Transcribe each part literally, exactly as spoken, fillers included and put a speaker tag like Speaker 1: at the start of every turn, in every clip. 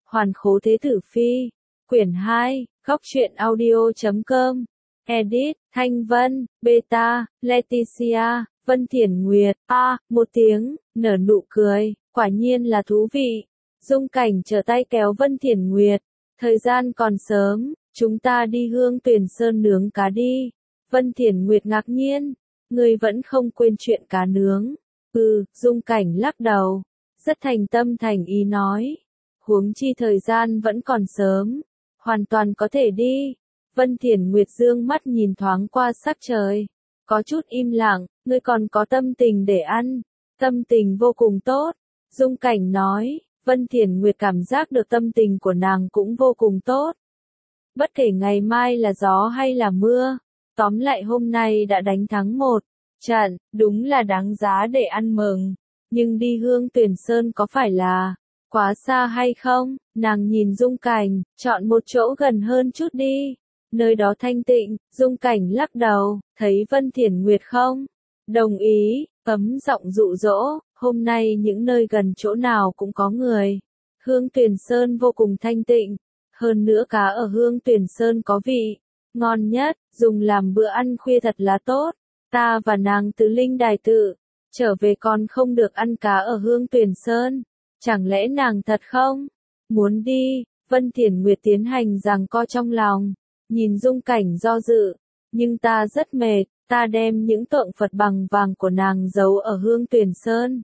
Speaker 1: Hoàn khố thế tử phi. Quyển hai, góc truyện audio chấm com. Edit, Thanh Vân, Beta, Leticia, Vân Thiển Nguyệt. A, một tiếng, nở nụ cười, quả nhiên là thú vị. Dung Cảnh trở tay kéo Vân Thiển Nguyệt. Thời gian còn sớm, chúng ta đi Hương Tuyền Sơn nướng cá đi. Vân Thiển Nguyệt ngạc nhiên, ngươi vẫn không quên chuyện cá nướng. Ừ, Dung Cảnh lắc đầu, rất thành tâm thành ý nói. Huống chi thời gian vẫn còn sớm, hoàn toàn có thể đi. Vân Thiển Nguyệt dương mắt nhìn thoáng qua sắc trời, có chút im lặng, ngươi còn có tâm tình để ăn, tâm tình vô cùng tốt. Dung Cảnh nói, Vân Thiển Nguyệt cảm giác được tâm tình của nàng cũng vô cùng tốt. Bất kể ngày mai là gió hay là mưa, tóm lại hôm nay đã đánh thắng một trận, đúng là đáng giá để ăn mừng. Nhưng đi Hương Tuyền Sơn có phải là quá xa hay không? Nàng nhìn Dung Cảnh, chọn một chỗ gần hơn chút đi. Nơi đó thanh tịnh. Dung Cảnh lắc đầu, thấy Vân Thiển Nguyệt không đồng ý, ấm giọng dụ dỗ, hôm nay những nơi gần chỗ nào cũng có người. Hương Tuyền Sơn vô cùng thanh tịnh, hơn nữa cá ở Hương Tuyền Sơn có vị ngon nhất, dùng làm bữa ăn khuya thật là tốt. Ta và nàng từ Linh Đài Tự trở về còn không được ăn cá ở Hương Tuyền Sơn, chẳng lẽ nàng thật không muốn đi? Vân Thiển Nguyệt tiến hành giằng co trong lòng, nhìn Dung Cảnh do dự, nhưng ta rất mệt, ta đem những tượng Phật bằng vàng của nàng giấu ở Hương Tuyền Sơn,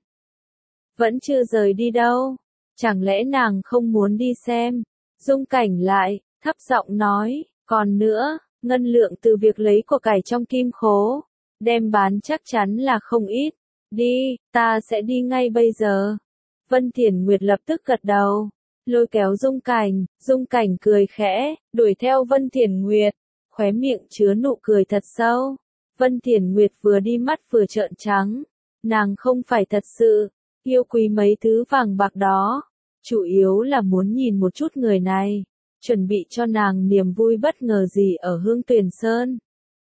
Speaker 1: vẫn chưa rời đi đâu, chẳng lẽ nàng không muốn đi xem? Dung Cảnh lại thấp giọng nói, còn nữa, ngân lượng từ việc lấy của cải trong kim khố đem bán chắc chắn là không ít. Đi, ta sẽ đi ngay bây giờ. Vân Thiển Nguyệt lập tức gật đầu, lôi kéo Dung Cảnh. Dung Cảnh cười khẽ, đuổi theo Vân Thiển Nguyệt, khóe miệng chứa nụ cười thật sâu. Vân Thiển Nguyệt vừa đi mắt vừa trợn trắng, nàng không phải thật sự yêu quý mấy thứ vàng bạc đó, chủ yếu là muốn nhìn một chút người này, chuẩn bị cho nàng niềm vui bất ngờ gì ở Hương Tuyền Sơn.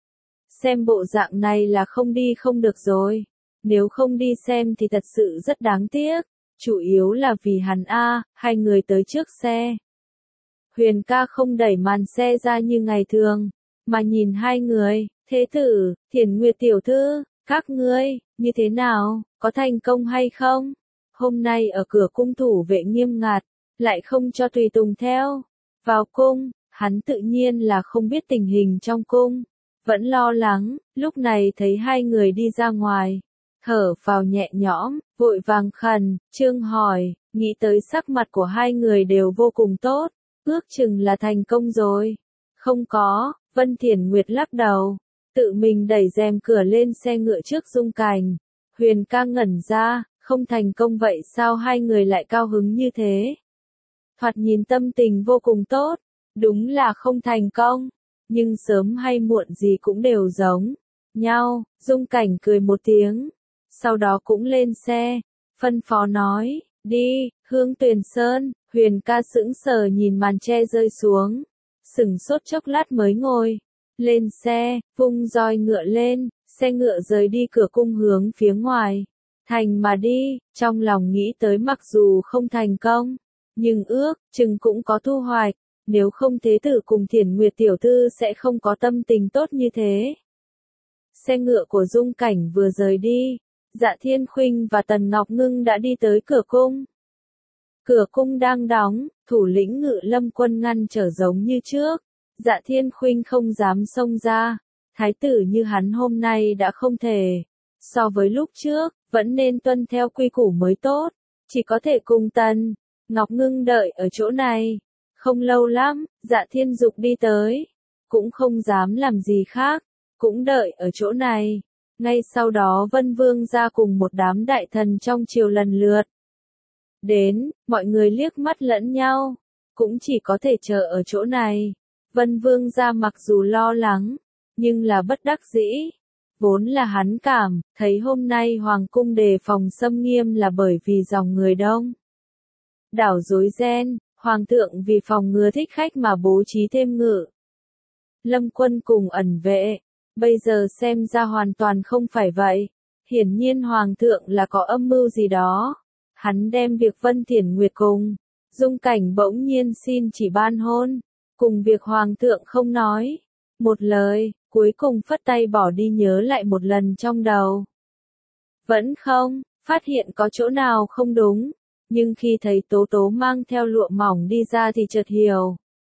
Speaker 1: Xem bộ dạng này là không đi không được rồi, nếu không đi xem thì thật sự rất đáng tiếc, chủ yếu là vì hắn a, hai người tới trước xe. Huyền ca không đẩy màn xe ra như ngày thường, mà nhìn hai người. Thế tử, Thiển Nguyệt tiểu thư, các ngươi, như thế nào, có thành công hay không? Hôm nay ở cửa cung thủ vệ nghiêm ngặt, lại không cho tùy tùng theo vào cung, hắn tự nhiên là không biết tình hình trong cung, vẫn lo lắng, lúc này thấy hai người đi ra ngoài, thở phào nhẹ nhõm, vội vàng khẩn trương hỏi, nghĩ tới sắc mặt của hai người đều vô cùng tốt, ước chừng là thành công rồi. Không có, Vân Thiển Nguyệt lắc đầu, tự mình đẩy rèm cửa lên xe ngựa trước Dung Cảnh. Huyền ca ngẩn ra, không thành công vậy sao hai người lại cao hứng như thế? Thoạt nhìn tâm tình vô cùng tốt, đúng là không thành công, nhưng sớm hay muộn gì cũng đều giống nhau. Dung Cảnh cười một tiếng, sau đó cũng lên xe, phân phó nói, đi, Hương Tuyền Sơn. Huyền ca sững sờ nhìn màn che rơi xuống, sững sốt chốc lát mới ngồi lên xe, vung roi ngựa lên, xe ngựa rời đi cửa cung hướng phía ngoài thành mà đi, trong lòng nghĩ tới mặc dù không thành công, nhưng ước chừng cũng có thu hoạch, nếu không thế tử cùng Thiển Nguyệt tiểu thư sẽ không có tâm tình tốt như thế. Xe ngựa của Dung Cảnh vừa rời đi, Dạ Thiên Khuynh và Tần Ngọc Ngưng đã đi tới cửa cung. Cửa cung đang đóng, thủ lĩnh Ngự Lâm quân ngăn trở giống như trước. Dạ Thiên Khuynh không dám xông ra, thái tử như hắn hôm nay đã không thể. So với lúc trước, vẫn nên tuân theo quy củ mới tốt, chỉ có thể cùng Tần Ngọc Ngưng đợi ở chỗ này. Không lâu lắm, Dạ Thiên Dục đi tới, cũng không dám làm gì khác, cũng đợi ở chỗ này. Ngay sau đó Vân Vương ra cùng một đám đại thần trong triều lần lượt đến, mọi người liếc mắt lẫn nhau, cũng chỉ có thể chờ ở chỗ này. Vân Vương ra mặc dù lo lắng, nhưng là bất đắc dĩ. Vốn là hắn cảm, thấy hôm nay Hoàng cung đề phòng xâm nghiêm là bởi vì dòng người đông. Đảo rối ren, Hoàng thượng vì phòng ngừa thích khách mà bố trí thêm Ngự Lâm quân cùng ẩn vệ. Bây giờ xem ra hoàn toàn không phải vậy. Hiển nhiên Hoàng thượng là có âm mưu gì đó. Hắn đem việc Vân Thiển Nguyệt cùng Dung Cảnh bỗng nhiên xin chỉ ban hôn, cùng việc hoàng thượng không nói một lời, cuối cùng phất tay bỏ đi nhớ lại một lần trong đầu. Vẫn không, phát hiện có chỗ nào không đúng, nhưng khi thấy Tố Tố mang theo lụa mỏng đi ra thì chợt hiểu.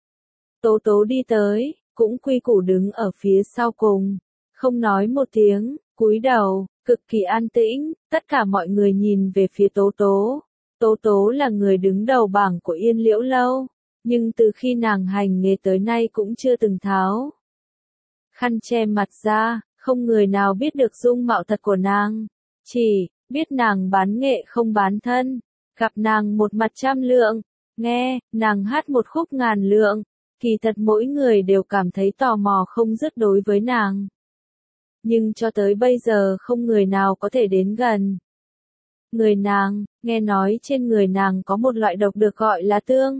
Speaker 1: Tố Tố đi tới, cũng quy củ đứng ở phía sau cùng, không nói một tiếng, cúi đầu, cực kỳ an tĩnh, tất cả mọi người nhìn về phía Tố Tố. Tố Tố là người đứng đầu bảng của Yên Liễu Lâu, nhưng từ khi nàng hành nghề tới nay cũng chưa từng tháo khăn che mặt ra, không người nào biết được dung mạo thật của nàng, chỉ biết nàng bán nghệ không bán thân, gặp nàng một mặt trăm lượng, nghe nàng hát một khúc ngàn lượng, kỳ thật mỗi người đều cảm thấy tò mò không dứt đối với nàng. Nhưng cho tới bây giờ không người nào có thể đến gần. Người nàng, nghe nói trên người nàng có một loại độc được gọi là tương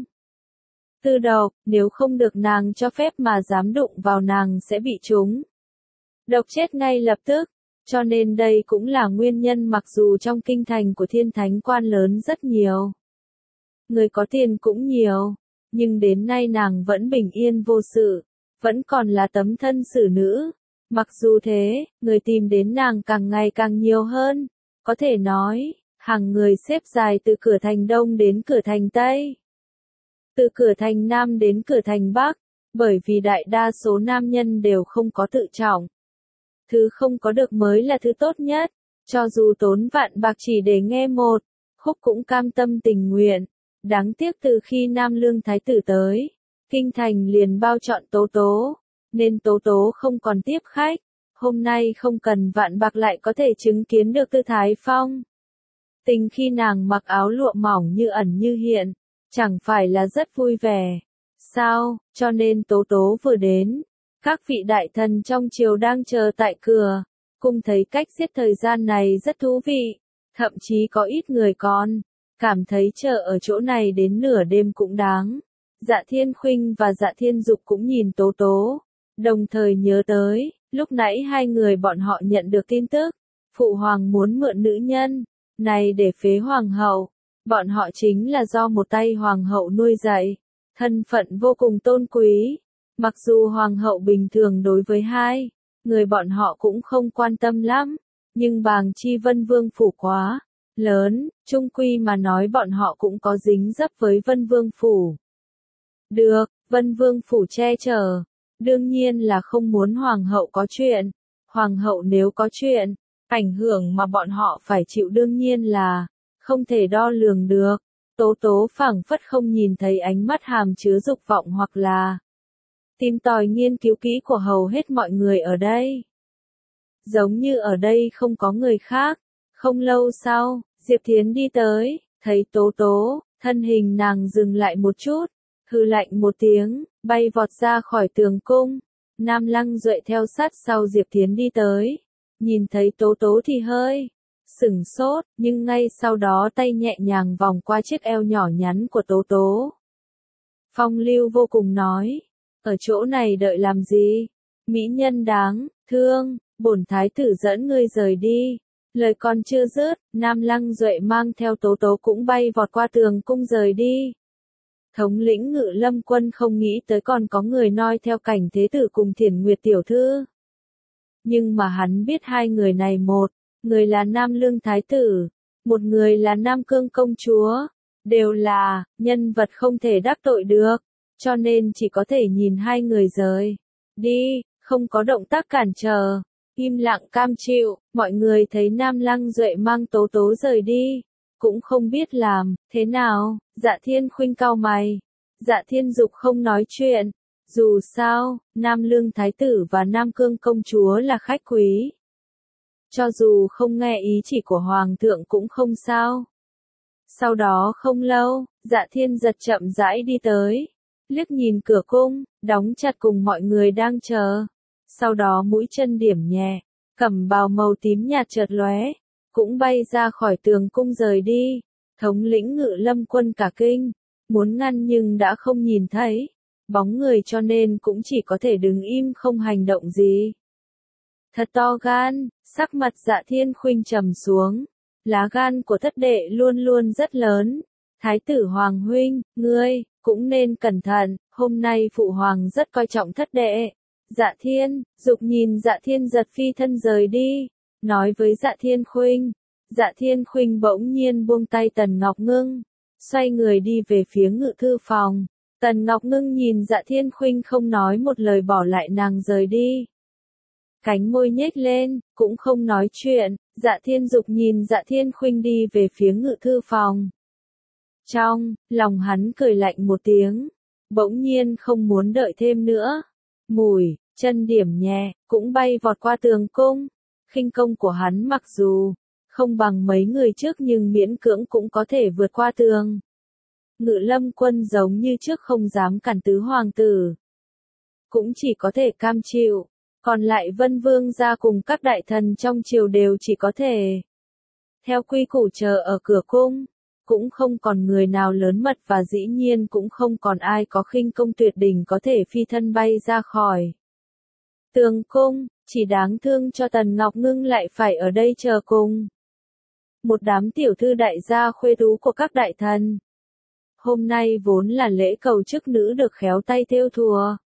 Speaker 1: tư độc, nếu không được nàng cho phép mà dám đụng vào nàng sẽ bị trúng độc chết ngay lập tức, cho nên đây cũng là nguyên nhân mặc dù trong kinh thành của Thiên Thánh quan lớn rất nhiều, người có tiền cũng nhiều, nhưng đến nay nàng vẫn bình yên vô sự, vẫn còn là tấm thân xử nữ. Mặc dù thế, người tìm đến nàng càng ngày càng nhiều hơn, có thể nói, hàng người xếp dài từ cửa thành Đông đến cửa thành Tây, từ cửa thành Nam đến cửa thành Bắc, bởi vì đại đa số nam nhân đều không có tự trọng. Thứ không có được mới là thứ tốt nhất, cho dù tốn vạn bạc chỉ để nghe một khúc cũng cam tâm tình nguyện. Đáng tiếc từ khi Nam Lương Thái tử tới, kinh thành liền bao trọn Tố Tố, nên Tố Tố không còn tiếp khách, hôm nay không cần vạn bạc lại có thể chứng kiến được tư thái phong tình khi nàng mặc áo lụa mỏng như ẩn như hiện, chẳng phải là rất vui vẻ. Sao, cho nên Tố Tố vừa đến, các vị đại thần trong triều đang chờ tại cửa, cung thấy cách giết thời gian này rất thú vị, thậm chí có ít người còn cảm thấy chờ ở chỗ này đến nửa đêm cũng đáng. Dạ Thiên Khuynh và Dạ Thiên Dục cũng nhìn Tố Tố, đồng thời nhớ tới, lúc nãy hai người bọn họ nhận được tin tức, Phụ Hoàng muốn mượn nữ nhân này để phế Hoàng hậu, bọn họ chính là do một tay Hoàng hậu nuôi dạy, thân phận vô cùng tôn quý, mặc dù Hoàng hậu bình thường đối với hai người bọn họ cũng không quan tâm lắm, nhưng Bàng Chi Vân Vương phủ quá lớn, chung quy mà nói bọn họ cũng có dính dấp với Vân Vương phủ. Được, Vân Vương phủ che chở, đương nhiên là không muốn Hoàng hậu có chuyện, Hoàng hậu nếu có chuyện, ảnh hưởng mà bọn họ phải chịu đương nhiên là không thể đo lường được. Tố Tố phảng phất không nhìn thấy ánh mắt hàm chứa dục vọng hoặc là tìm tòi nghiên cứu kỹ của hầu hết mọi người ở đây. Giống như ở đây không có người khác. Không lâu sau, Diệp Thiến đi tới, thấy Tố Tố, thân hình nàng dừng lại một chút, hừ lạnh một tiếng, bay vọt ra khỏi tường cung. Nam Lăng Duệ theo sát sau Diệp Thiến đi tới, nhìn thấy Tố Tố thì hơi sửng sốt, nhưng ngay sau đó tay nhẹ nhàng vòng qua chiếc eo nhỏ nhắn của Tố Tố. Phong lưu vô cùng nói, ở chỗ này đợi làm gì? Mỹ nhân đáng thương, bổn thái tử dẫn ngươi rời đi. Lời còn chưa dứt, Nam Lăng Duệ mang theo Tố Tố cũng bay vọt qua tường cung rời đi. Thống lĩnh Ngự Lâm quân không nghĩ tới còn có người noi theo Cảnh Thế tử cùng Thiển Nguyệt tiểu thư. Nhưng mà hắn biết hai người này, một người là Nam Lương Thái tử, một người là Nam Cương công chúa, đều là nhân vật không thể đắc tội được, cho nên chỉ có thể nhìn hai người rời đi, không có động tác cản trở. Im lặng cam chịu, mọi người thấy Nam Lăng Duệ mang Tố Tố rời đi, cũng không biết làm thế nào. Dạ Thiên Khuynh cau mày, Dạ Thiên Dục không nói chuyện, dù sao, Nam Lương Thái tử và Nam Cương công chúa là khách quý. Cho dù không nghe ý chỉ của Hoàng thượng cũng không sao. Sau đó không lâu, Dạ Thiên Giật chậm rãi đi tới, liếc nhìn cửa cung, đóng chặt cùng mọi người đang chờ. Sau đó mũi chân điểm nhẹ, cẩm bào màu tím nhạt chợt lóe, cũng bay ra khỏi tường cung rời đi. Thống lĩnh Ngự Lâm quân cả kinh, muốn ngăn nhưng đã không nhìn thấy bóng người cho nên cũng chỉ có thể đứng im không hành động gì. Thật to gan, sắc mặt Dạ Thiên Khuynh trầm xuống, lá gan của thất đệ luôn luôn rất lớn, Thái tử Hoàng huynh, ngươi, cũng nên cẩn thận, hôm nay phụ hoàng rất coi trọng thất đệ. Dạ Thiên, Dục nhìn Dạ Thiên giật phi thân rời đi, nói với Dạ Thiên Khuynh. Dạ Thiên Khuynh bỗng nhiên buông tay Tần Ngọc Ngưng, xoay người đi về phía ngự thư phòng. Tần Ngọc Ngưng nhìn Dạ Thiên Khuynh không nói một lời bỏ lại nàng rời đi. Cánh môi nhếch lên, cũng không nói chuyện, Dạ Thiên Dục nhìn Dạ Thiên Khuynh đi về phía ngự thư phòng. Trong lòng hắn cười lạnh một tiếng, bỗng nhiên không muốn đợi thêm nữa. Mùi, chân điểm nhẹ, cũng bay vọt qua tường cung. Khinh công của hắn mặc dù không bằng mấy người trước nhưng miễn cưỡng cũng có thể vượt qua tường. Ngự Lâm Quân giống như trước không dám cản tứ hoàng tử, cũng chỉ có thể cam chịu, còn lại Vân Vương gia cùng các đại thần trong triều đều chỉ có thể theo quy củ chờ ở cửa cung, cũng không còn người nào lớn mật và dĩ nhiên cũng không còn ai có khinh công tuyệt đỉnh có thể phi thân bay ra khỏi tường cung, chỉ đáng thương cho Tần Ngọc Ngưng lại phải ở đây chờ cùng một đám tiểu thư đại gia khuê tú của các đại thần. Hôm nay vốn là lễ cầu chức nữ được khéo tay thêu thùa.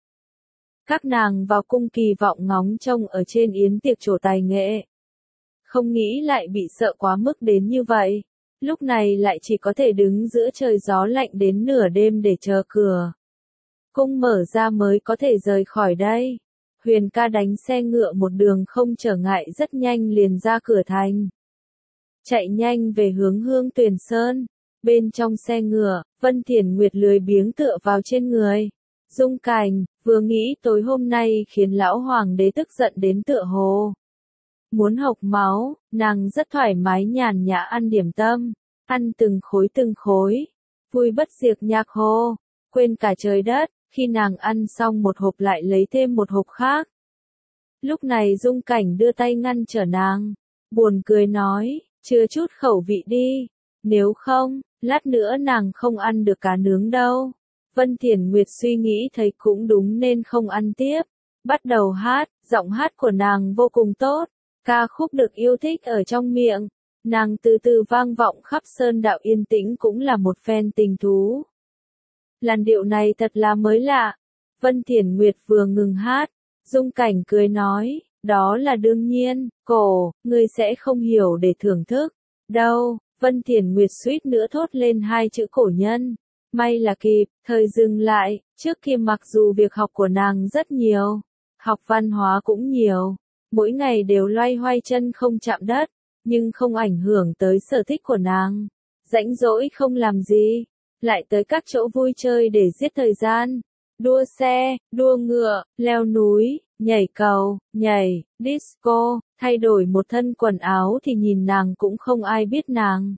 Speaker 1: Các nàng vào cung kỳ vọng ngóng trông ở trên yến tiệc trổ tài nghệ. Không nghĩ lại bị sợ quá mức đến như vậy. Lúc này lại chỉ có thể đứng giữa trời gió lạnh đến nửa đêm để chờ cửa cung mở ra mới có thể rời khỏi đây. Huyền ca đánh xe ngựa một đường không trở ngại rất nhanh liền ra cửa thành. Chạy nhanh về hướng Hương Tuyền Sơn. Bên trong xe ngựa, Vân Thiển Nguyệt lười biếng tựa vào trên người Dung Cảnh, vừa nghĩ tối hôm nay khiến lão hoàng đế tức giận đến tựa hồ muốn hộc máu, nàng rất thoải mái nhàn nhã ăn điểm tâm, ăn từng khối từng khối, vui bất diệt nhạc hô, quên cả trời đất, khi nàng ăn xong một hộp lại lấy thêm một hộp khác. Lúc này Dung Cảnh đưa tay ngăn trở nàng, buồn cười nói, chừa chút khẩu vị đi, nếu không, lát nữa nàng không ăn được cá nướng đâu. Vân Thiển Nguyệt suy nghĩ thấy cũng đúng nên không ăn tiếp, bắt đầu hát, giọng hát của nàng vô cùng tốt, ca khúc được yêu thích ở trong miệng, nàng từ từ vang vọng khắp sơn đạo yên tĩnh cũng là một phen tình thú. Làn điệu này thật là mới lạ. Vân Thiển Nguyệt vừa ngừng hát, Dung Cảnh cười nói, đó là đương nhiên, cổ, ngươi sẽ không hiểu để thưởng thức. Đâu, Vân Thiển Nguyệt suýt nữa thốt lên hai chữ cổ nhân. May là kịp, thời dừng lại, trước kia mặc dù việc học của nàng rất nhiều, học văn hóa cũng nhiều, mỗi ngày đều loay hoay chân không chạm đất, nhưng không ảnh hưởng tới sở thích của nàng. Rãnh rỗi không làm gì, lại tới các chỗ vui chơi để giết thời gian. Đua xe, đua ngựa, leo núi, nhảy cầu, nhảy, disco, thay đổi một thân quần áo thì nhìn nàng cũng không ai biết nàng.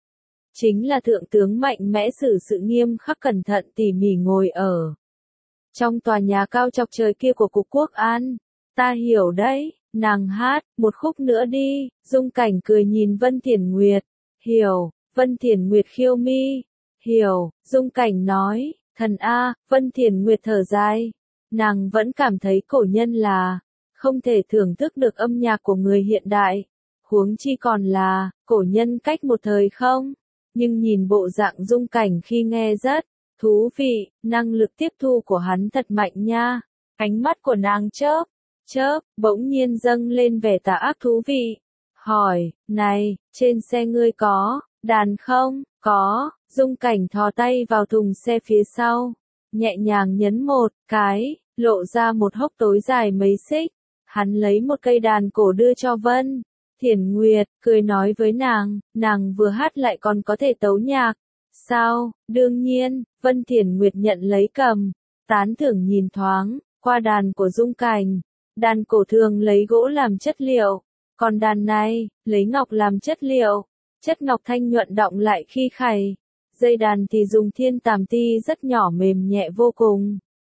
Speaker 1: Chính là thượng tướng mạnh mẽ xử sự nghiêm khắc cẩn thận tỉ mỉ ngồi ở trong tòa nhà cao chọc trời kia của Cục Quốc An. Ta hiểu đấy, nàng hát, một khúc nữa đi, Dung Cảnh cười nhìn Vân Thiển Nguyệt. Hiểu, Vân Thiển Nguyệt khiêu mi. Hiểu, Dung Cảnh nói, thần A, Vân Thiển Nguyệt thở dài. Nàng vẫn cảm thấy cổ nhân là không thể thưởng thức được âm nhạc của người hiện đại. Huống chi còn là cổ nhân cách một thời không? Nhưng nhìn bộ dạng Dung Cảnh khi nghe rất thú vị, năng lực tiếp thu của hắn thật mạnh nha. Ánh mắt của nàng chớp, chớp, bỗng nhiên dâng lên vẻ tà ác thú vị. Hỏi, này, trên xe ngươi có đàn không? Có. Dung Cảnh thò tay vào thùng xe phía sau, nhẹ nhàng nhấn một cái, lộ ra một hốc tối dài mấy xích. Hắn lấy một cây đàn cổ đưa cho Vân Thiển Nguyệt, cười nói với nàng, nàng vừa hát lại còn có thể tấu nhạc. Sao? Đương nhiên, Vân Thiển Nguyệt nhận lấy cầm, tán thưởng nhìn thoáng qua đàn của Dung Cảnh. Đàn cổ thường lấy gỗ làm chất liệu, còn đàn này, lấy ngọc làm chất liệu. Chất ngọc thanh nhuận đọng lại khi khày. Dây đàn thì dùng thiên tàm ti rất nhỏ mềm nhẹ vô cùng.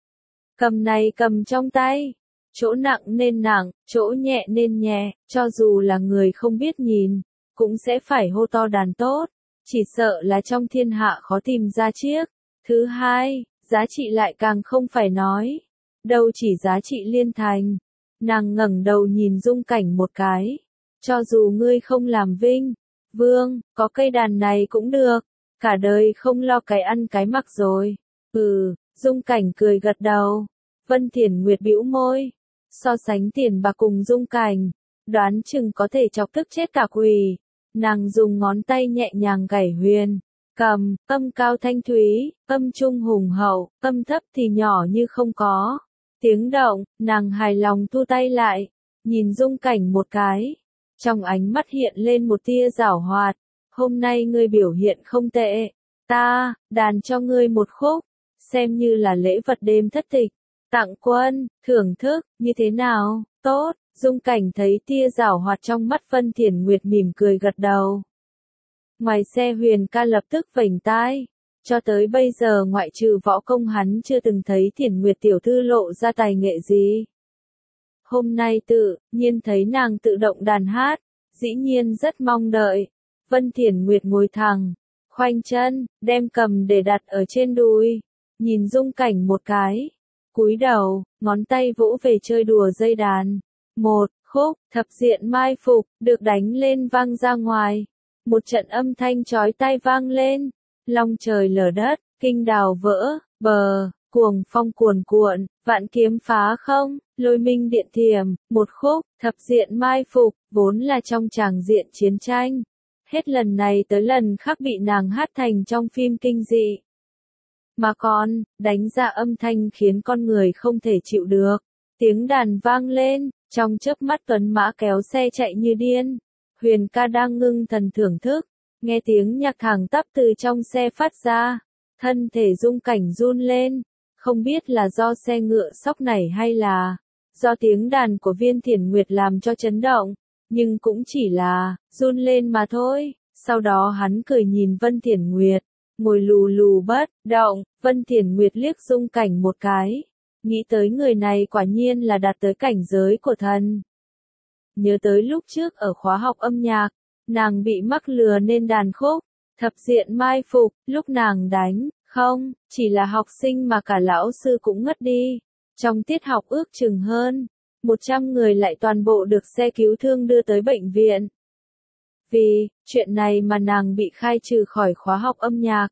Speaker 1: Cầm này cầm trong tay, chỗ nặng nên nặng, chỗ nhẹ nên nhẹ, cho dù là người không biết nhìn, cũng sẽ phải hô to đàn tốt, chỉ sợ là trong thiên hạ khó tìm ra chiếc. Thứ hai, giá trị lại càng không phải nói, đâu chỉ giá trị liên thành. Nàng ngẩng đầu nhìn Dung Cảnh một cái, cho dù ngươi không làm vinh vương, có cây đàn này cũng được. cả đời không lo cái ăn cái mặc rồi. Ừ, Dung Cảnh cười gật đầu. Vân Thiển Nguyệt bĩu môi. So sánh tiền bạc cùng Dung Cảnh, đoán chừng có thể chọc tức chết cả quỷ. Nàng dùng ngón tay nhẹ nhàng gảy huyền, cầm, âm cao thanh thúy, âm trung hùng hậu, âm thấp thì nhỏ như không có. Tiếng động, nàng hài lòng thu tay lại, nhìn Dung Cảnh một cái. Trong ánh mắt hiện lên một tia giảo hoạt. Hôm nay ngươi biểu hiện không tệ. Ta, đàn cho ngươi một khúc, xem như là lễ vật đêm thất tịch. Tặng quân, thưởng thức, như thế nào? Tốt, Dung Cảnh thấy tia giảo hoạt trong mắt Vân Thiển Nguyệt mỉm cười gật đầu. Ngoài xe Huyền ca lập tức vểnh tai. Cho tới bây giờ ngoại trừ võ công hắn chưa từng thấy Thiển Nguyệt tiểu thư lộ ra tài nghệ gì. Hôm nay tự nhiên thấy nàng tự động đàn hát, dĩ nhiên rất mong đợi. Vân Thiển Nguyệt ngồi thẳng, khoanh chân, đem cầm để đặt ở trên đùi, nhìn Dung Cảnh một cái, cúi đầu, ngón tay vỗ về chơi đùa dây đàn. Một khúc, thập diện mai phục, được đánh lên vang ra ngoài. Một trận âm thanh chói tai vang lên, long trời lở đất, kinh đào vỡ, bờ, cuồng phong cuồn cuộn, vạn kiếm phá không, lôi minh điện thiểm. Một khúc, thập diện mai phục, vốn là trong tràng diện chiến tranh. Hết lần này tới lần khác bị nàng hát thành trong phim kinh dị. Mà còn, đánh ra âm thanh khiến con người không thể chịu được. Tiếng đàn vang lên, trong chớp mắt tuấn mã kéo xe chạy như điên. Huyền ca đang ngưng thần thưởng thức, nghe tiếng nhạc thẳng tắp từ trong xe phát ra. Thân thể Dung Cảnh run lên, không biết là do xe ngựa sóc nảy hay là do tiếng đàn của Viên Thiển Nguyệt làm cho chấn động. Nhưng cũng chỉ là run lên mà thôi. Sau đó hắn cười nhìn Vân Thiển Nguyệt, ngồi lù lù bất động. Vân Thiển Nguyệt liếc Dung Cảnh một cái, nghĩ tới người này quả nhiên là đạt tới cảnh giới của thần. Nhớ tới lúc trước ở khóa học âm nhạc, nàng bị mắc lừa nên đàn khúc thập diện mai phục, lúc nàng đánh, không, chỉ là học sinh mà cả lão sư cũng ngất đi. Trong tiết học ước chừng hơn một trăm người lại toàn bộ được xe cứu thương đưa tới bệnh viện. Vì chuyện này mà nàng bị khai trừ khỏi khóa học âm nhạc.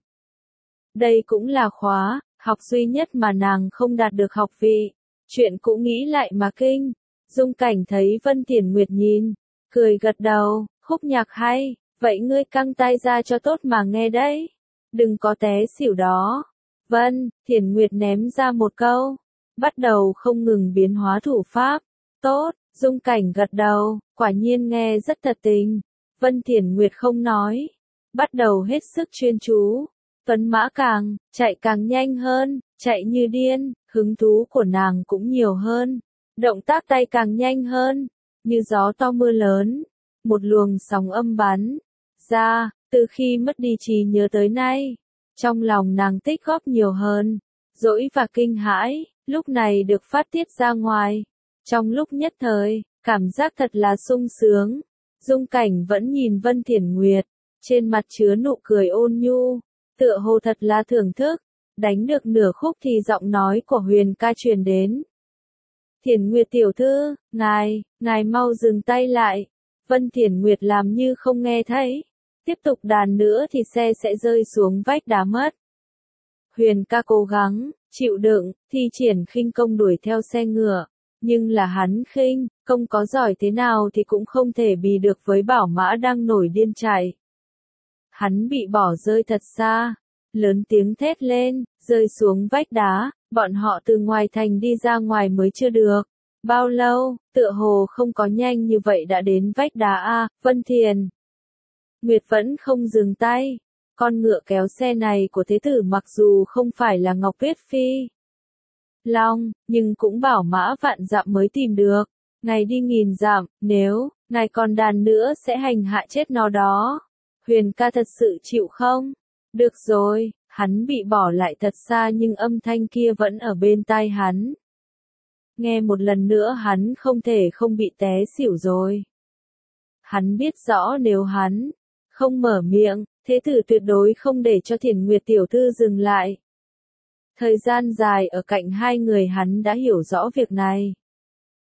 Speaker 1: Đây cũng là khóa học duy nhất mà nàng không đạt được học vị. Chuyện cũng nghĩ lại mà kinh. Dung Cảnh thấy Vân Thiển Nguyệt nhìn, cười gật đầu. Khúc nhạc hay, vậy ngươi căng tai ra cho tốt mà nghe đấy. Đừng có té xỉu đó. Vân Thiển Nguyệt ném ra một câu, bắt đầu không ngừng biến hóa thủ pháp. Tốt, Dung Cảnh gật đầu, quả nhiên nghe rất thật tình. Vân Thiển Nguyệt không nói, bắt đầu hết sức chuyên chú. Tuấn mã càng chạy càng nhanh hơn, chạy như điên, hứng thú của nàng cũng nhiều hơn. Động tác tay càng nhanh hơn, như gió to mưa lớn. Một luồng sóng âm bắn ra, từ khi mất đi trí nhớ tới nay. Trong lòng nàng tích góp nhiều hơn, dỗi và kinh hãi, lúc này được phát tiết ra ngoài. Trong lúc nhất thời, cảm giác thật là sung sướng. Dung Cảnh vẫn nhìn Vân Thiển Nguyệt, trên mặt chứa nụ cười ôn nhu, tựa hồ thật là thưởng thức. Đánh được nửa khúc thì giọng nói của Huyền ca truyền đến. Thiển Nguyệt tiểu thư, ngài, ngài mau dừng tay lại. Vân Thiển Nguyệt làm như không nghe thấy. Tiếp tục đàn nữa thì xe sẽ rơi xuống vách đá mất. Huyền ca cố gắng, chịu đựng, thi triển khinh công đuổi theo xe ngựa. Nhưng là hắn khinh, công có giỏi thế nào thì cũng không thể bì được với bảo mã đang nổi điên chạy. Hắn bị bỏ rơi thật xa, lớn tiếng thét lên, rơi xuống vách đá, bọn họ từ ngoài thành đi ra ngoài mới chưa được. Bao lâu, tựa hồ không có nhanh như vậy đã đến vách đá A, Vân Thiền. Nguyệt vẫn không dừng tay, con ngựa kéo xe này của thế tử mặc dù không phải là Ngọc Tuyết Phi Long, nhưng cũng bảo mã vạn dặm mới tìm được. Ngài đi nghìn dặm, nếu ngài còn đàn nữa sẽ hành hạ chết nó đó. Huyền ca thật sự chịu không? Được rồi, hắn bị bỏ lại thật xa nhưng âm thanh kia vẫn ở bên tai hắn. Nghe một lần nữa hắn không thể không bị té xỉu rồi. Hắn biết rõ nếu hắn không mở miệng, thế tử tuyệt đối không để cho Thiển Nguyệt tiểu thư dừng lại. Thời gian dài ở cạnh hai người hắn đã hiểu rõ việc này.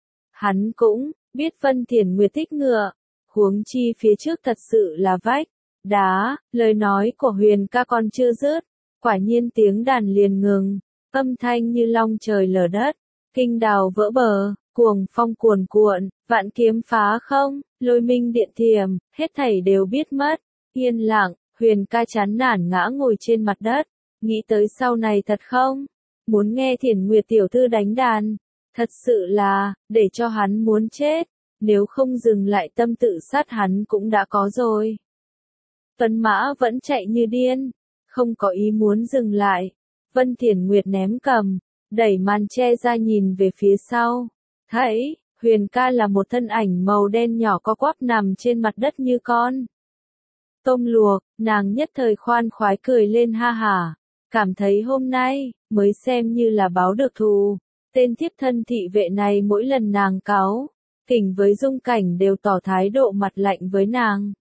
Speaker 1: Hắn cũng biết Vân Thiển Nguyệt thích ngựa, huống chi phía trước thật sự là vách đá, lời nói của Huyền ca còn chưa dứt, quả nhiên tiếng đàn liền ngừng, âm thanh như long trời lở đất, kinh đào vỡ bờ, cuồng phong cuồn cuộn, vạn kiếm phá không, lôi minh điện thiểm, hết thảy đều biết mất, yên lặng, Huyền ca chán nản ngã ngồi trên mặt đất, nghĩ tới sau này thật không, muốn nghe Thiển Nguyệt tiểu thư đánh đàn, thật sự là, để cho hắn muốn chết, nếu không dừng lại tâm tự sát hắn cũng đã có rồi. Tuấn Mã vẫn chạy như điên, không có ý muốn dừng lại. Vân Thiển Nguyệt ném cầm, đẩy màn che ra nhìn về phía sau. Thấy, Huyền ca là một thân ảnh màu đen nhỏ co quắp nằm trên mặt đất như con tôm luộc, nàng nhất thời khoan khoái cười lên ha hả, cảm thấy hôm nay, mới xem như là báo được thù. Tên thiếp thân thị vệ này mỗi lần nàng cáu, kỉnh với Dung Cảnh đều tỏ thái độ mặt lạnh với nàng.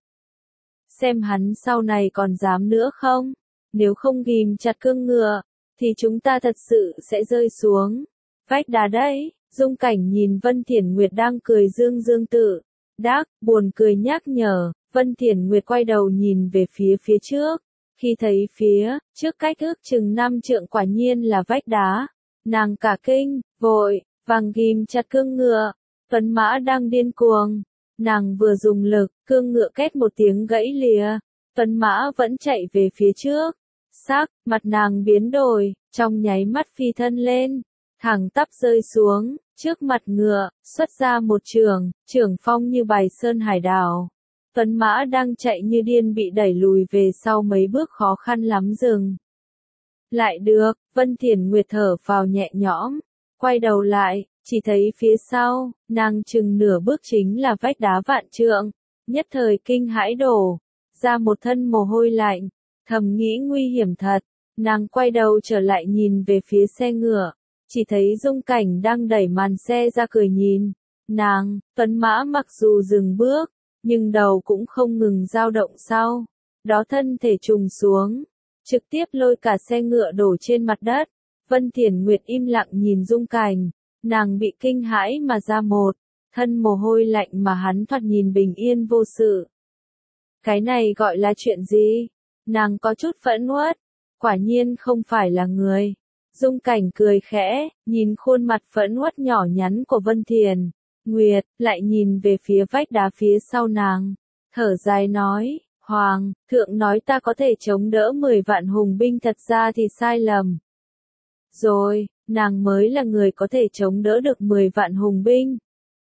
Speaker 1: Xem hắn sau này còn dám nữa không? Nếu không ghim chặt cương ngựa, thì chúng ta thật sự sẽ rơi xuống vách đá đấy. Dung Cảnh nhìn Vân Thiển Nguyệt đang cười dương dương tự đắc, buồn cười nhắc nhở. Vân Thiển Nguyệt quay đầu nhìn về phía phía trước, khi thấy phía trước cách ước chừng năm trượng quả nhiên là vách đá, nàng cả kinh, vội vàng ghim chặt cương ngựa. Tuấn Mã đang điên cuồng, nàng vừa dùng lực, cương ngựa két một tiếng gãy lìa, Tuấn Mã vẫn chạy về phía trước, sắc mặt nàng biến đổi, trong nháy mắt phi thân lên, thẳng tắp rơi xuống, trước mặt ngựa, xuất ra một trường, trường phong như bài sơn hải đảo. Tuấn Mã đang chạy như điên bị đẩy lùi về sau mấy bước khó khăn lắm dừng. Lại được, Vân Thiển Nguyệt thở phào nhẹ nhõm, quay đầu lại, chỉ thấy phía sau, nàng chừng nửa bước chính là vách đá vạn trượng, nhất thời kinh hãi đổ, ra một thân mồ hôi lạnh, thầm nghĩ nguy hiểm thật, nàng quay đầu trở lại nhìn về phía xe ngựa, chỉ thấy Dung Cảnh đang đẩy màn xe ra cười nhìn, nàng, Tuấn Mã mặc dù dừng bước, nhưng đầu cũng không ngừng dao động sau, đó thân thể trùng xuống, trực tiếp lôi cả xe ngựa đổ trên mặt đất. Vân Thiển Nguyệt im lặng nhìn Dung Cảnh, nàng bị kinh hãi mà ra một thân mồ hôi lạnh mà hắn thoạt nhìn bình yên vô sự. Cái này gọi là chuyện gì? Nàng có chút phẫn uất, quả nhiên không phải là người. Dung Cảnh cười khẽ, nhìn khuôn mặt phẫn uất nhỏ nhắn của Vân Thiển Nguyệt, lại nhìn về phía vách đá phía sau nàng, thở dài nói, Hoàng thượng nói ta có thể chống đỡ mười vạn hùng binh, thật ra thì sai lầm. Rồi, nàng mới là người có thể chống đỡ được mười vạn hùng binh.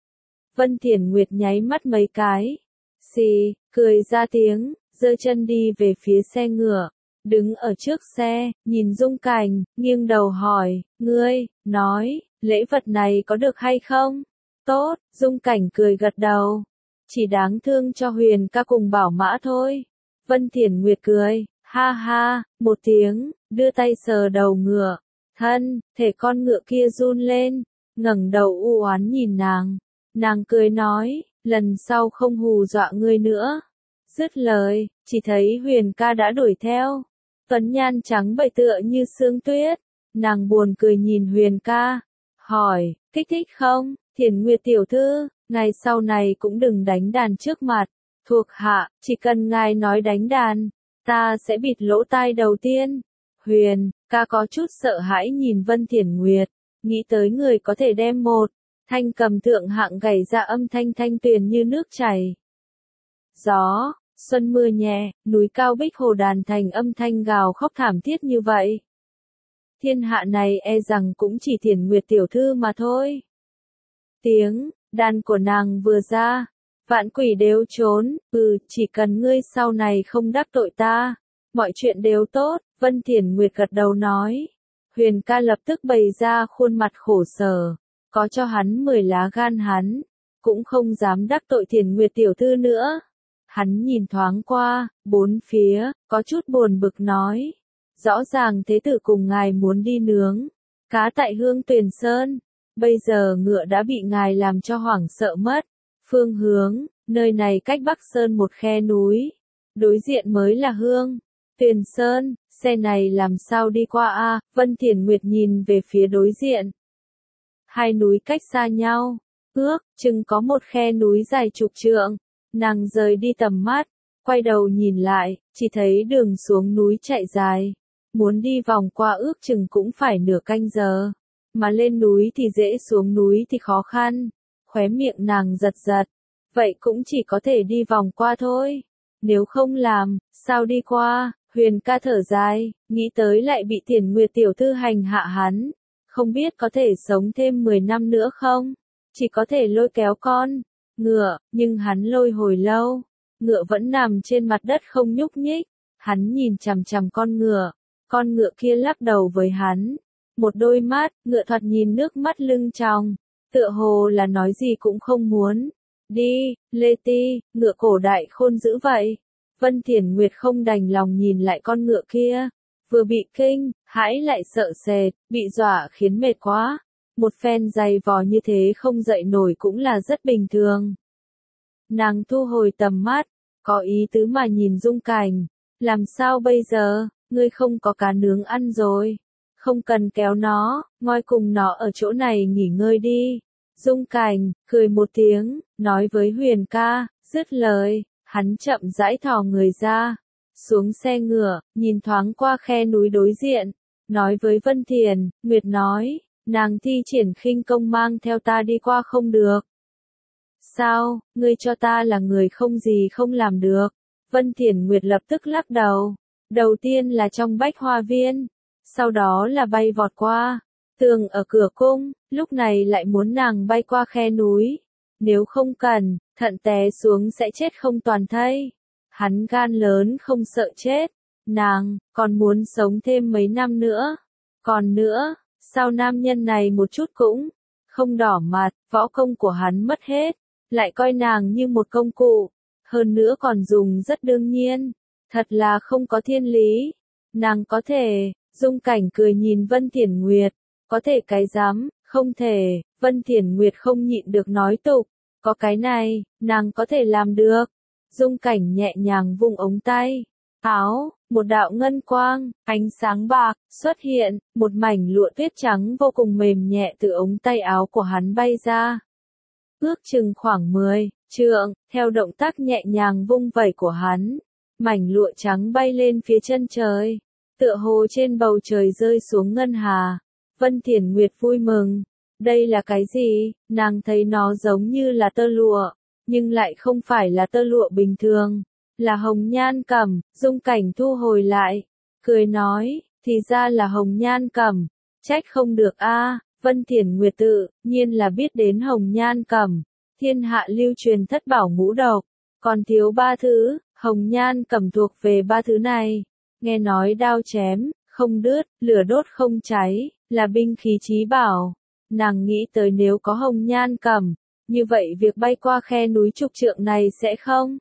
Speaker 1: Vân Thiển Nguyệt nháy mắt mấy cái, xì, cười ra tiếng, giơ chân đi về phía xe ngựa, đứng ở trước xe, nhìn Dung Cảnh, nghiêng đầu hỏi, ngươi, nói, lễ vật này có được hay không? Tốt, Dung Cảnh cười gật đầu, chỉ đáng thương cho Huyền ca cùng Bảo Mã thôi. Vân Thiển Nguyệt cười, ha ha, một tiếng, đưa tay sờ đầu ngựa, thân, thể con ngựa kia run lên, ngẩng đầu u oán nhìn nàng, nàng cười nói, lần sau không hù dọa ngươi nữa. Dứt lời, chỉ thấy Huyền ca đã đuổi theo, tuấn nhan trắng bệch tựa như sương tuyết, nàng buồn cười nhìn Huyền ca, hỏi, kích thích không? Thiển Nguyệt tiểu thư, ngài sau này cũng đừng đánh đàn trước mặt thuộc hạ, chỉ cần ngài nói đánh đàn, ta sẽ bịt lỗ tai đầu tiên. Huyền ca có chút sợ hãi nhìn Vân Thiển Nguyệt, nghĩ tới người có thể đem một thanh cầm thượng hạng gảy ra âm thanh thanh tuyền như nước chảy. Gió, xuân mưa nhẹ, núi cao bích hồ đàn thành âm thanh gào khóc thảm thiết như vậy. Thiên hạ này e rằng cũng chỉ Thiển Nguyệt tiểu thư mà thôi. Tiếng đàn của nàng vừa ra, vạn quỷ đều trốn, ừ, chỉ cần ngươi sau này không đắc tội ta, mọi chuyện đều tốt. Vân Thiển Nguyệt gật đầu nói. Huyền ca lập tức bày ra khuôn mặt khổ sở, có cho hắn mười lá gan hắn cũng không dám đắc tội Thiển Nguyệt tiểu thư nữa. Hắn nhìn thoáng qua bốn phía, có chút buồn bực nói, rõ ràng thế tử cùng ngài muốn đi nướng cá tại Hương Tuyền Sơn, bây giờ ngựa đã bị ngài làm cho hoảng sợ mất. Phương hướng, nơi này cách Bắc Sơn một khe núi, đối diện mới là Hương Tuyền Sơn, xe này làm sao đi qua a? Vân Thiển Nguyệt nhìn về phía đối diện. Hai núi cách xa nhau, ước chừng có một khe núi dài chục trượng, nàng rời đi tầm mắt, Quay đầu nhìn lại, chỉ thấy đường xuống núi chạy dài. Muốn đi vòng qua ước chừng cũng phải nửa canh giờ. Mà lên núi thì dễ, xuống núi thì khó khăn. Khóe miệng nàng giật giật. Vậy cũng chỉ có thể đi vòng qua thôi. Nếu không làm, sao đi qua? Huyền ca thở dài, nghĩ tới lại bị Tiền Nguyệt tiểu thư hành hạ hắn. Không biết có thể sống thêm mười năm nữa không? Chỉ có thể lôi kéo con ngựa, nhưng hắn lôi hồi lâu. Ngựa vẫn nằm trên mặt đất không nhúc nhích. Hắn nhìn chằm chằm con ngựa. Con ngựa kia lắc đầu với hắn. Một đôi mắt, ngựa thoạt nhìn nước mắt lưng tròng. Tựa hồ là nói gì cũng không muốn. Đi, Lê Ti, ngựa cổ đại khôn dữ vậy. Vân Thiển Nguyệt không đành lòng nhìn lại con ngựa kia. Vừa bị kinh, hãi lại sợ sệt, bị dọa khiến mệt quá. Một phen dày vò như thế không dậy nổi cũng là rất bình thường. Nàng thu hồi tầm mắt, có ý tứ mà nhìn Dung Cảnh. Làm sao bây giờ, ngươi không có cá nướng ăn rồi. Không cần kéo nó, ngồi cùng nó ở chỗ này nghỉ ngơi đi. Dung Cảnh, cười một tiếng, nói với Huyền ca, dứt lời, hắn chậm rãi thò người ra. Xuống xe ngựa, nhìn thoáng qua khe núi đối diện, nói với Vân Thiền, Nguyệt nói, nàng thi triển khinh công mang theo ta đi qua không được. Sao, ngươi cho ta là người không gì không làm được. Vân Thiển Nguyệt lập tức lắc đầu. Đầu tiên là trong bách hoa viên, sau đó là bay vọt qua tường ở cửa cung, lúc này lại muốn nàng bay qua khe núi. Nếu không cần, thận té xuống sẽ chết không toàn thây. Hắn gan lớn không sợ chết. Nàng, còn muốn sống thêm mấy năm nữa. Còn nữa, sao nam nhân này một chút cũng không đỏ mặt, võ công của hắn mất hết. Lại coi nàng như một công cụ. Hơn nữa còn dùng rất đương nhiên. Thật là không có thiên lý. Nàng có thể, Dung Cảnh cười nhìn Vân Thiển Nguyệt. Có thể cái dám, không thể, Vân Thiển Nguyệt không nhịn được nói tục. Có cái này, nàng có thể làm được. Dung Cảnh nhẹ nhàng vung ống tay. Áo, một đạo ngân quang, ánh sáng bạc, xuất hiện, một mảnh lụa tuyết trắng vô cùng mềm nhẹ từ ống tay áo của hắn bay ra. Ước chừng khoảng mười trượng, theo động tác nhẹ nhàng vung vẩy của hắn. Mảnh lụa trắng bay lên phía chân trời. Tựa hồ trên bầu trời rơi xuống ngân hà. Vân Thiển Nguyệt vui mừng. Đây là cái gì? Nàng thấy nó giống như là tơ lụa. Nhưng lại không phải là tơ lụa bình thường. Là hồng nhan cẩm. Dung Cảnh thu hồi lại. Cười nói, thì ra là hồng nhan cẩm. Trách không được a. Vân Thiển Nguyệt tự nhiên là biết đến hồng nhan cẩm. Thiên hạ lưu truyền thất bảo ngũ độc. Còn thiếu ba thứ, hồng nhan cẩm thuộc về ba thứ này. Nghe nói đao chém, không đứt, lửa đốt không cháy, là binh khí chí bảo. Nàng nghĩ tới nếu có hồng nhan cẩm, như vậy việc bay qua khe núi chục trượng này sẽ không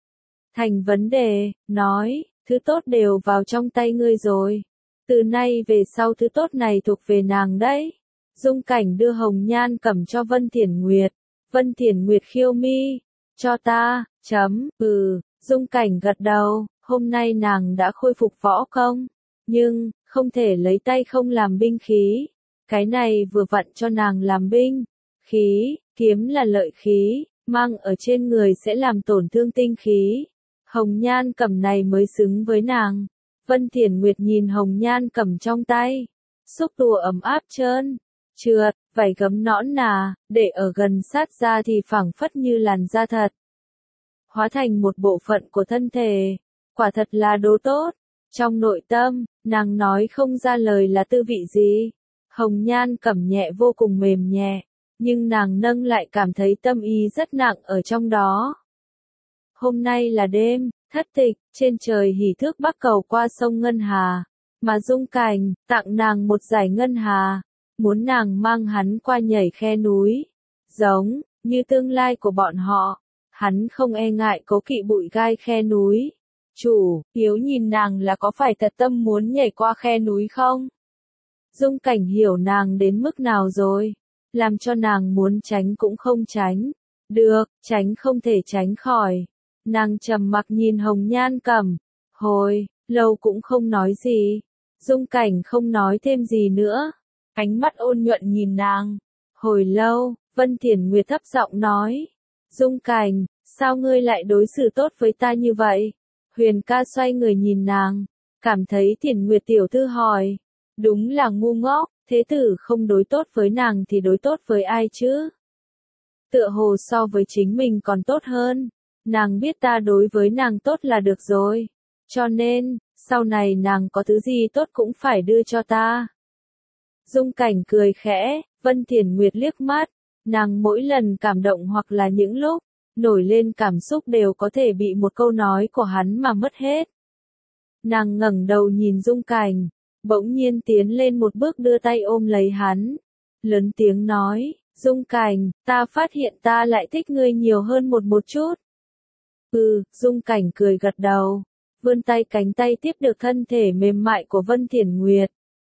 Speaker 1: thành vấn đề. Nói, thứ tốt đều vào trong tay ngươi rồi. Từ nay về sau thứ tốt này thuộc về nàng đấy. Dung Cảnh đưa hồng nhan cẩm cho Vân Thiển Nguyệt. Vân Thiển Nguyệt khiêu mi. Cho ta, chấm, ừ, Dung Cảnh gật đầu. Hôm nay nàng đã khôi phục võ công. Nhưng, không thể lấy tay không làm binh khí. Cái này vừa vặn cho nàng làm binh. Khí, kiếm là lợi khí, mang ở trên người sẽ làm tổn thương tinh khí. Hồng nhan cẩm này mới xứng với nàng. Vân Thiển Nguyệt nhìn hồng nhan cẩm trong tay. Xúc tua ấm áp trơn, trượt, vảy gấm nõn nà, để ở gần sát da thì phảng phất như làn da thật. Hóa thành một bộ phận của thân thể. Quả thật là đồ tốt. Trong nội tâm, nàng nói không ra lời là tư vị gì. Hồng nhan cẩm nhẹ vô cùng mềm nhẹ. Nhưng nàng nâng lại cảm thấy tâm ý rất nặng ở trong đó. Hôm nay là đêm, thất tịch, trên trời hỉ thước bắc cầu qua sông Ngân Hà. Mà Dung Cảnh, tặng nàng một giải Ngân Hà. Muốn nàng mang hắn qua nhảy khe núi. Giống, như tương lai của bọn họ. Hắn không e ngại cố kỵ bụi gai khe núi. Chủ, Hiếu nhìn nàng là có phải thật tâm muốn nhảy qua khe núi không? Dung Cảnh hiểu nàng đến mức nào rồi. Làm cho nàng muốn tránh cũng không tránh. Được, tránh không thể tránh khỏi. Nàng trầm mặc nhìn hồng nhan cẩm. Hồi, lâu cũng không nói gì. Dung Cảnh không nói thêm gì nữa. Ánh mắt ôn nhuận nhìn nàng. Hồi lâu, Vân Thiển Nguyệt thấp giọng nói. Dung Cảnh, sao ngươi lại đối xử tốt với ta như vậy? Huyền ca xoay người nhìn nàng, cảm thấy Thiển Nguyệt tiểu thư hỏi. Đúng là ngu ngốc, thế tử không đối tốt với nàng thì đối tốt với ai chứ? Tựa hồ so với chính mình còn tốt hơn. Nàng biết ta đối với nàng tốt là được rồi. Cho nên, sau này nàng có thứ gì tốt cũng phải đưa cho ta. Dung Cảnh cười khẽ, Vân Thiển Nguyệt liếc mắt. Nàng mỗi lần cảm động hoặc là những lúc nổi lên cảm xúc đều có thể bị một câu nói của hắn mà mất hết. Nàng ngẩng đầu nhìn Dung Cảnh, bỗng nhiên tiến lên một bước đưa tay ôm lấy hắn. Lớn tiếng nói, Dung Cảnh, ta phát hiện ta lại thích ngươi nhiều hơn một một chút. Ừ, Dung Cảnh cười gật đầu, vươn tay cánh tay tiếp được thân thể mềm mại của Vân Thiển Nguyệt.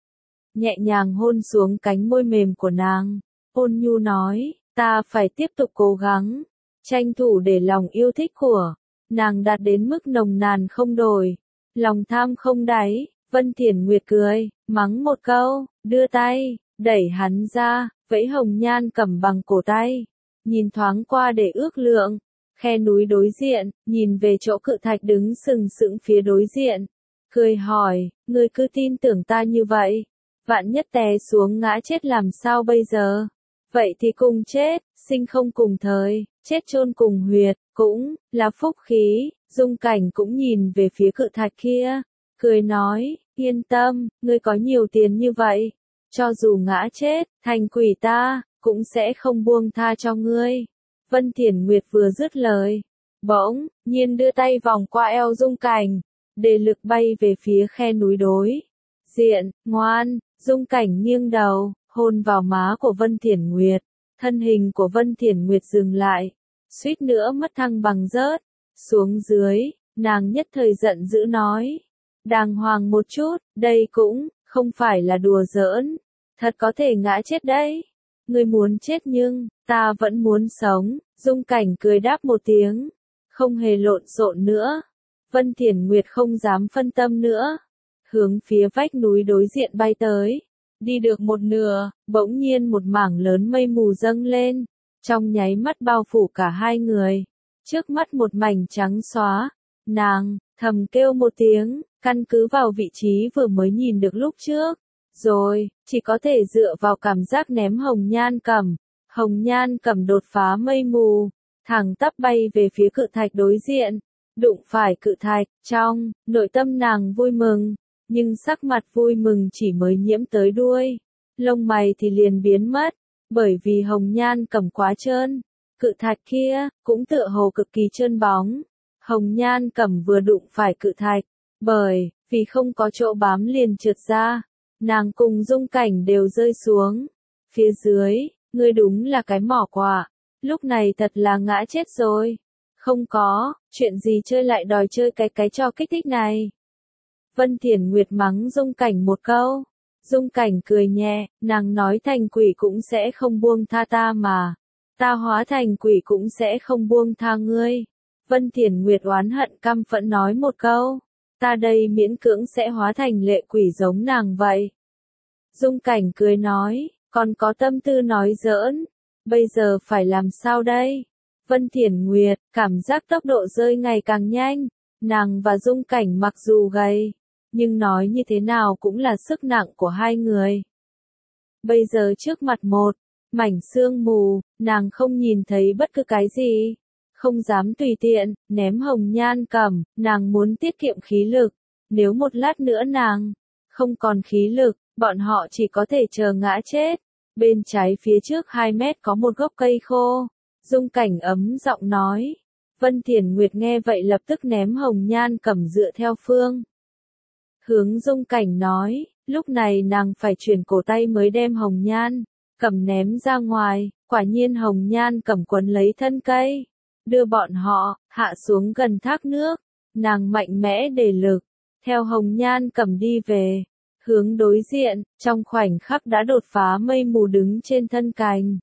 Speaker 1: Nhẹ nhàng hôn xuống cánh môi mềm của nàng, ôn nhu nói, ta phải tiếp tục cố gắng, tranh thủ để lòng yêu thích của nàng đạt đến mức nồng nàn không đổi, lòng tham không đáy. Vân Thiển Nguyệt cười, mắng một câu, đưa tay, đẩy hắn ra, vẫy hồng nhan cầm bằng cổ tay, nhìn thoáng qua để ước lượng, khe núi đối diện, nhìn về chỗ cự thạch đứng sừng sững phía đối diện, cười hỏi, ngươi cứ tin tưởng ta như vậy, vạn nhất té xuống ngã chết làm sao bây giờ? Vậy thì cùng chết, sinh không cùng thời, chết chôn cùng huyệt, cũng là phúc khí. Dung Cảnh cũng nhìn về phía cự thạch kia, cười nói, yên tâm, ngươi có nhiều tiền như vậy, cho dù ngã chết, thành quỷ ta, cũng sẽ không buông tha cho ngươi. Vân Thiển Nguyệt vừa dứt lời, bỗng nhiên đưa tay vòng qua eo Dung Cảnh, để lực bay về phía khe núi đối diện. Ngoan. Dung Cảnh nghiêng đầu, hôn vào má của Vân Thiển Nguyệt, thân hình của Vân Thiển Nguyệt dừng lại, suýt nữa mất thăng bằng rớt xuống dưới. Nàng nhất thời giận dữ nói, đàng hoàng một chút, đây cũng không phải là đùa giỡn, thật có thể ngã chết đấy. Ngươi muốn chết nhưng ta vẫn muốn sống. Dung Cảnh cười đáp một tiếng, không hề lộn xộn nữa. Vân Thiển Nguyệt không dám phân tâm nữa, hướng phía vách núi đối diện bay tới. Đi được một nửa, bỗng nhiên một mảng lớn mây mù dâng lên, trong nháy mắt bao phủ cả hai người. Trước mắt một mảnh trắng xóa, nàng thầm kêu một tiếng, căn cứ vào vị trí vừa mới nhìn được lúc trước, rồi chỉ có thể dựa vào cảm giác ném hồng nhan cầm. Hồng nhan cầm đột phá mây mù, thẳng tắp bay về phía cự thạch đối diện, đụng phải cự thạch. Trong nội tâm nàng vui mừng, nhưng sắc mặt vui mừng chỉ mới nhiễm tới đuôi, lông mày thì liền biến mất, bởi vì hồng nhan cầm quá trơn. Cự thạch kia cũng tựa hồ cực kỳ trơn bóng. Hồng nhan cầm vừa đụng phải cự thạch, bởi vì không có chỗ bám liền trượt ra, nàng cùng Dung Cảnh đều rơi xuống. Phía dưới, ngươi đúng là cái mỏ quạ, lúc này thật là ngã chết rồi. Không có, chuyện gì chơi lại đòi chơi cái cái trò kích thích này. Vân Thiển Nguyệt mắng Dung Cảnh một câu. Dung Cảnh cười nhẹ, nàng nói thành quỷ cũng sẽ không buông tha ta mà. Ta hóa thành quỷ cũng sẽ không buông tha ngươi. Vân Thiển Nguyệt oán hận căm phẫn nói một câu. Ta đây miễn cưỡng sẽ hóa thành lệ quỷ giống nàng vậy. Dung Cảnh cười nói, còn có tâm tư nói giỡn. Bây giờ phải làm sao đây? Vân Thiển Nguyệt, cảm giác tốc độ rơi ngày càng nhanh. Nàng và Dung Cảnh mặc dù gầy, nhưng nói như thế nào cũng là sức nặng của hai người. Bây giờ trước mặt một mảnh sương mù, nàng không nhìn thấy bất cứ cái gì, không dám tùy tiện ném hồng nhan cầm. Nàng muốn tiết kiệm khí lực, nếu một lát nữa nàng không còn khí lực, bọn họ chỉ có thể chờ ngã chết. Bên trái phía trước hai mét có một gốc cây khô. Dung Cảnh ấm giọng nói. Vân Thiển Nguyệt nghe vậy lập tức ném hồng nhan cầm dựa theo phương hướng Dung Cảnh nói. Lúc này nàng phải chuyển cổ tay mới đem hồng nhan cầm ném ra ngoài. Quả nhiên hồng nhan cầm quấn lấy thân cây, đưa bọn họ hạ xuống gần thác nước. Nàng mạnh mẽ để lực, theo hồng nhan cầm đi về hướng đối diện, trong khoảnh khắc đã đột phá mây mù đứng trên thân cành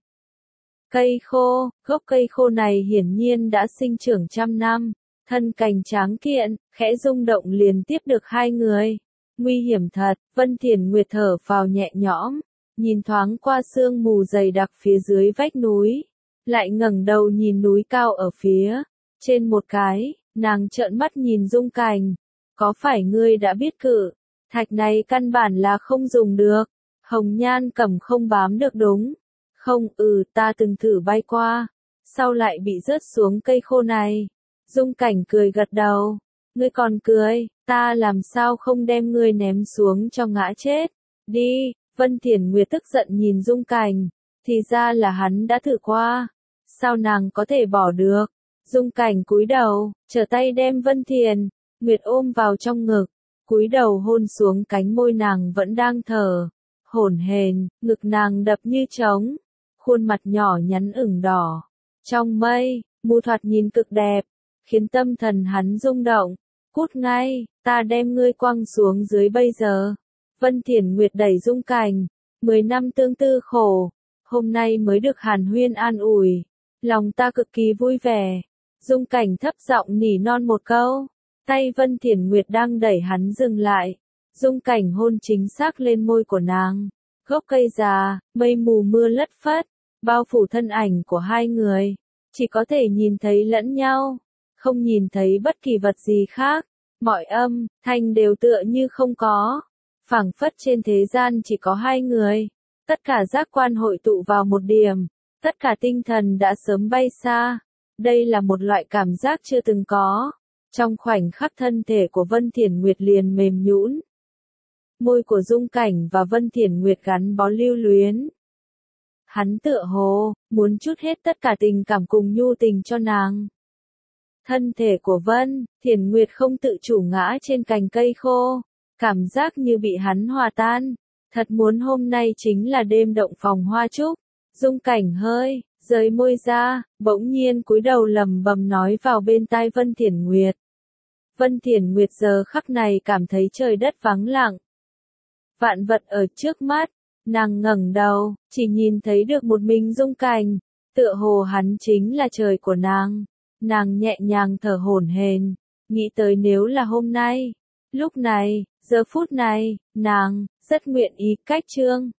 Speaker 1: cây khô. Gốc cây khô này hiển nhiên đã sinh trưởng trăm năm, thân cành tráng kiện, khẽ rung động liền tiếp được hai người. Nguy hiểm thật. Vân Thiển Nguyệt thở phào nhẹ nhõm, nhìn thoáng qua sương mù dày đặc phía dưới vách núi, lại ngẩng đầu nhìn núi cao ở phía trên một cái, nàng trợn mắt nhìn Dung Cảnh. Có phải ngươi đã biết cự thạch này căn bản là không dùng được? Hồng Nhan cầm không bám được đúng không? Ừ, ta từng thử bay qua, sau lại bị rớt xuống cây khô này. Dung Cảnh cười gật đầu. Ngươi còn cười, ta làm sao không đem ngươi ném xuống cho ngã chết? Đi. Vân Thiển Nguyệt tức giận nhìn Dung Cảnh. Thì ra là hắn đã thử qua. Sao nàng có thể bỏ được? Dung Cảnh cúi đầu, trở tay đem Vân Thiển Nguyệt ôm vào trong ngực, cúi đầu hôn xuống cánh môi nàng vẫn đang thở hổn hển, ngực nàng đập như trống, khuôn mặt nhỏ nhắn ửng đỏ. Trong mây, mù thoạt nhìn cực đẹp, khiến tâm thần hắn rung động. Cút ngay, ta đem ngươi quăng xuống dưới bây giờ. Vân Thiển Nguyệt đẩy Dung Cảnh. Mười năm tương tư khổ, hôm nay mới được hàn huyên an ủi. Lòng ta cực kỳ vui vẻ. Dung Cảnh thấp giọng nỉ non một câu. Tay Vân Thiển Nguyệt đang đẩy hắn dừng lại. Dung Cảnh hôn chính xác lên môi của nàng. Gốc cây già, mây mù mưa lất phất, bao phủ thân ảnh của hai người. Chỉ có thể nhìn thấy lẫn nhau, không nhìn thấy bất kỳ vật gì khác. Mọi âm, thanh đều tựa như không có. Phảng phất trên thế gian chỉ có hai người. Tất cả giác quan hội tụ vào một điểm. Tất cả tinh thần đã sớm bay xa. Đây là một loại cảm giác chưa từng có. Trong khoảnh khắc thân thể của Vân Thiển Nguyệt liền mềm nhũn. Môi của Dung Cảnh và Vân Thiển Nguyệt gắn bó lưu luyến. Hắn tựa hồ, muốn chút hết tất cả tình cảm cùng nhu tình cho nàng. Thân thể của Vân Thiển Nguyệt không tự chủ ngã trên cành cây khô. Cảm giác như bị hắn hòa tan. Thật muốn hôm nay chính là đêm động phòng hoa trúc. Dung Cảnh hơi rời môi ra, bỗng nhiên cúi đầu lẩm bẩm nói vào bên tai Vân Thiển Nguyệt. Vân Thiển Nguyệt giờ khắc này cảm thấy trời đất vắng lặng. Vạn vật ở trước mắt, nàng ngẩng đầu, chỉ nhìn thấy được một mình Dung Cảnh, tựa hồ hắn chính là trời của nàng. Nàng nhẹ nhàng thở hổn hển, nghĩ tới nếu là hôm nay, lúc này, giờ phút này, nàng rất nguyện ý cách trương